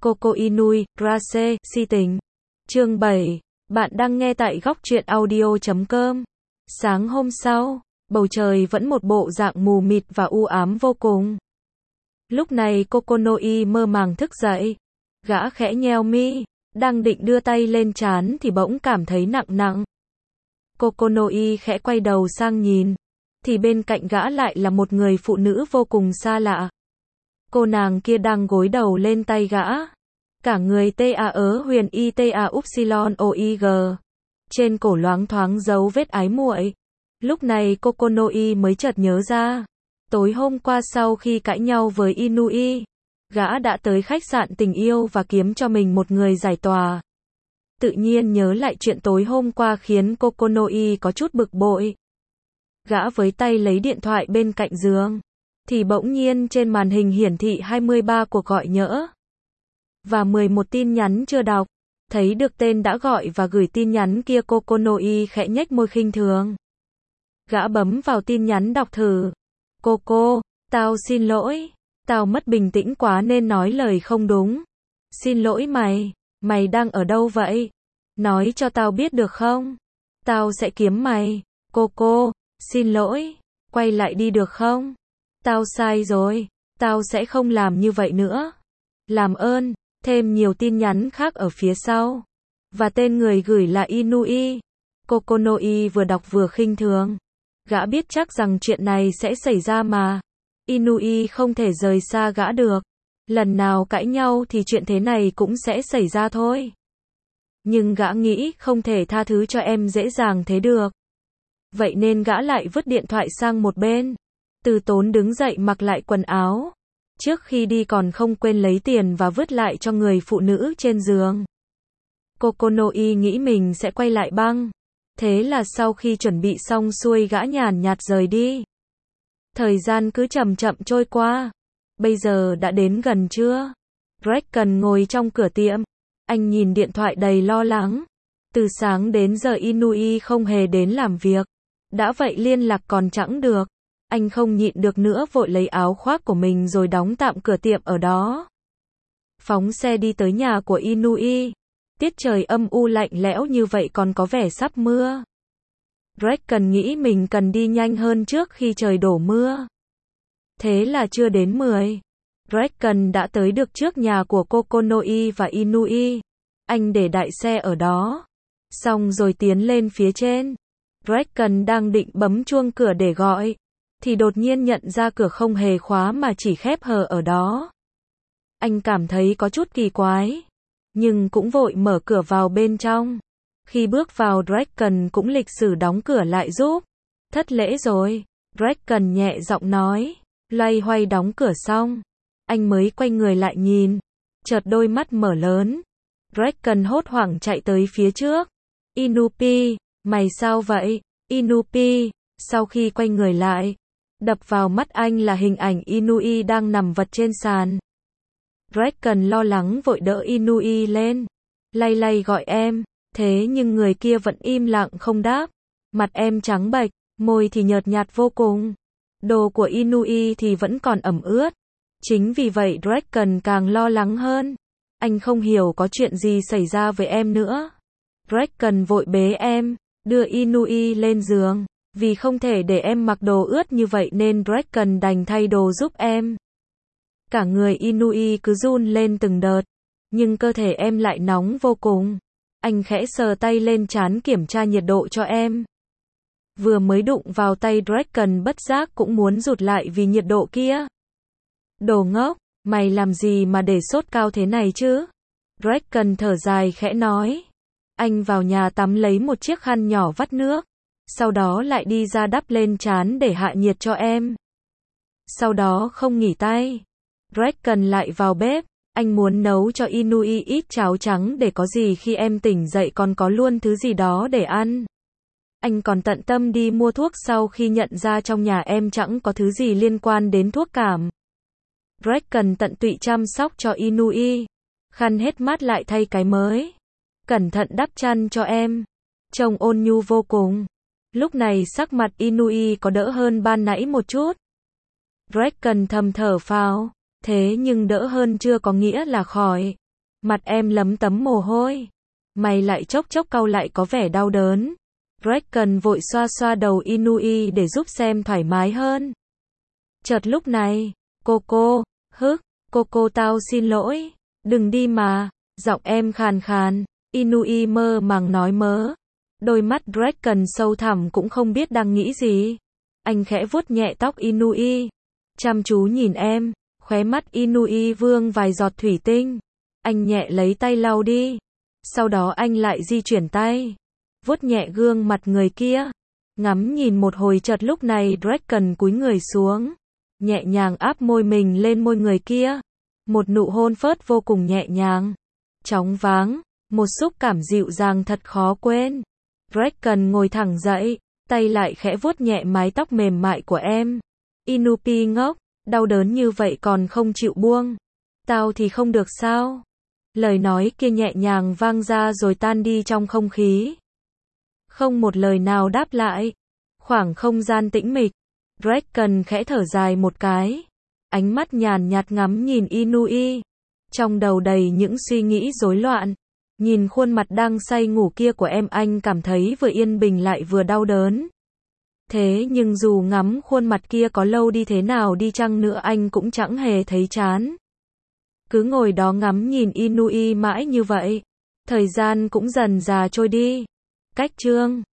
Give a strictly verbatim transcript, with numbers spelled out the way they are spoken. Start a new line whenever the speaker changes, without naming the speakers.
Coco Inui, Grace, si tình. Chương bảy. Bạn đang nghe tại góc truyện audio chấm com. Sáng hôm sau, bầu trời vẫn một bộ dạng mù mịt và u ám vô cùng. Lúc này Kokonoi mơ màng thức dậy. Gã khẽ nheo mi, đang định đưa tay lên trán thì bỗng cảm thấy nặng nặng. Kokonoi khẽ quay đầu sang nhìn, thì bên cạnh gã lại là một người phụ nữ vô cùng xa lạ. Cô nàng kia đang gối đầu lên tay gã. Cả người tê a ớ huyền y tê a upsilon o i g. Trên cổ loáng thoáng dấu vết ái muội. Lúc này Kokonoi mới chợt nhớ ra. Tối hôm qua sau khi cãi nhau với Inui, gã đã tới khách sạn tình yêu và kiếm cho mình một người giải tỏa. Tự nhiên nhớ lại chuyện tối hôm qua khiến Kokonoi có chút bực bội. Gã với tay lấy điện thoại bên cạnh giường, thì bỗng nhiên trên màn hình hiển thị hai mươi ba cuộc gọi nhỡ và mười một tin nhắn chưa đọc. Thấy được tên đã gọi và gửi tin nhắn kia, Kokonoi khẽ nhếch môi khinh thường. Gã bấm vào tin nhắn đọc thử. Coco, tao xin lỗi, tao mất bình tĩnh quá nên nói lời không đúng. Xin lỗi mày, mày đang ở đâu vậy? Nói cho tao biết được không? Tao sẽ kiếm mày. Coco, xin lỗi, quay lại đi được không? Tao sai rồi, tao sẽ không làm như vậy nữa. Làm ơn. Thêm nhiều tin nhắn khác ở phía sau. Và tên người gửi là Inui. Kokonoi vừa đọc vừa khinh thường. Gã biết chắc rằng chuyện này sẽ xảy ra mà. Inui không thể rời xa gã được. Lần nào cãi nhau thì chuyện thế này cũng sẽ xảy ra thôi. Nhưng gã nghĩ không thể tha thứ cho em dễ dàng thế được. Vậy nên gã lại vứt điện thoại sang một bên. Từ tốn đứng dậy mặc lại quần áo. Trước khi đi còn không quên lấy tiền và vứt lại cho người phụ nữ trên giường. Kokonoi nghĩ mình sẽ quay lại băng. Thế là sau khi chuẩn bị xong xuôi gã nhàn nhạt rời đi. Thời gian cứ chậm chậm trôi qua. Bây giờ đã đến gần trưa. Draken ngồi trong cửa tiệm. Anh nhìn điện thoại đầy lo lắng. Từ sáng đến giờ Inui không hề đến làm việc. Đã vậy liên lạc còn chẳng được. Anh không nhịn được nữa vội lấy áo khoác của mình rồi đóng tạm cửa tiệm ở đó. Phóng xe đi tới nhà của Inui. Tiết trời âm u lạnh lẽo như vậy còn có vẻ sắp mưa. Draken nghĩ mình cần đi nhanh hơn trước khi trời đổ mưa. Thế là chưa đến mười. Draken đã tới được trước nhà của Kokonoi và Inui. Anh để đại xe ở đó. Xong rồi tiến lên phía trên. Draken đang định bấm chuông cửa để gọi. Thì đột nhiên nhận ra cửa không hề khóa mà chỉ khép hờ ở đó. Anh cảm thấy có chút kỳ quái. Nhưng cũng vội mở cửa vào bên trong. Khi bước vào Draken cũng lịch sử đóng cửa lại giúp. Thất lễ rồi. Draken nhẹ giọng nói. Loay hoay đóng cửa xong. Anh mới quay người lại nhìn. Chợt đôi mắt mở lớn. Draken hốt hoảng chạy tới phía trước. Inupi, mày sao vậy? Inupi, sau khi quay người lại. Đập vào mắt anh là hình ảnh Inui đang nằm vật trên sàn. Draken lo lắng vội đỡ Inui lên. Lay lay gọi em. Thế nhưng người kia vẫn im lặng không đáp. Mặt em trắng bệch, môi thì nhợt nhạt vô cùng. Đồ của Inui thì vẫn còn ẩm ướt. Chính vì vậy Draken càng lo lắng hơn. Anh không hiểu có chuyện gì xảy ra với em nữa. Draken vội bế em, đưa Inui lên giường. Vì không thể để em mặc đồ ướt như vậy nên Draken đành thay đồ giúp em. Cả người Inui cứ run lên từng đợt. Nhưng cơ thể em lại nóng vô cùng. Anh khẽ sờ tay lên trán kiểm tra nhiệt độ cho em. Vừa mới đụng vào tay Draken bất giác cũng muốn rụt lại vì nhiệt độ kia. Đồ ngốc, mày làm gì mà để sốt cao thế này chứ? Draken thở dài khẽ nói. Anh vào nhà tắm lấy một chiếc khăn nhỏ vắt nước. Sau đó lại đi ra đắp lên trán để hạ nhiệt cho em. Sau đó không nghỉ tay. Draken lại vào bếp. Anh muốn nấu cho Inui ít cháo trắng để có gì khi em tỉnh dậy còn có luôn thứ gì đó để ăn. Anh còn tận tâm đi mua thuốc sau khi nhận ra trong nhà em chẳng có thứ gì liên quan đến thuốc cảm. Draken tận tụy chăm sóc cho Inui. Khăn hết mát lại thay cái mới. Cẩn thận đắp chăn cho em. Trông ôn nhu vô cùng. Lúc này sắc mặt Inui có đỡ hơn ban nãy một chút. Draken thầm thở phào. Thế nhưng đỡ hơn chưa có nghĩa là khỏi. Mặt em lấm tấm mồ hôi. Mày lại chốc chốc cau lại có vẻ đau đớn. Draken vội xoa xoa đầu Inui để giúp xem thoải mái hơn. Chợt lúc này, Coco, hức, Coco tao xin lỗi. Đừng đi mà, giọng em khàn khàn. Inui mơ màng nói mớ. Đôi mắt Draken sâu thẳm cũng không biết đang nghĩ gì. Anh khẽ vuốt nhẹ tóc Inui. Chăm chú nhìn em, khóe mắt Inui vương vài giọt thủy tinh. Anh nhẹ lấy tay lau đi. Sau đó anh lại di chuyển tay. Vuốt nhẹ gương mặt người kia. Ngắm nhìn một hồi chợt lúc này Draken cúi người xuống. Nhẹ nhàng áp môi mình lên môi người kia. Một nụ hôn phớt vô cùng nhẹ nhàng. Chóng váng. Một xúc cảm dịu dàng thật khó quên. Draken ngồi thẳng dậy. Tay lại khẽ vuốt nhẹ mái tóc mềm mại của em. Inupi ngốc. Đau đớn như vậy còn không chịu buông. Tao thì không được sao? Lời nói kia nhẹ nhàng vang ra rồi tan đi trong không khí. Không một lời nào đáp lại. Khoảng không gian tĩnh mịch. Draken khẽ thở dài một cái. Ánh mắt nhàn nhạt ngắm nhìn Inui. Trong đầu đầy những suy nghĩ rối loạn. Nhìn khuôn mặt đang say ngủ kia của em anh cảm thấy vừa yên bình lại vừa đau đớn. Thế nhưng dù ngắm khuôn mặt kia có lâu đi thế nào đi chăng nữa anh cũng chẳng hề thấy chán. Cứ ngồi đó ngắm nhìn Inui mãi như vậy. Thời gian cũng dần dà trôi đi. Cách chương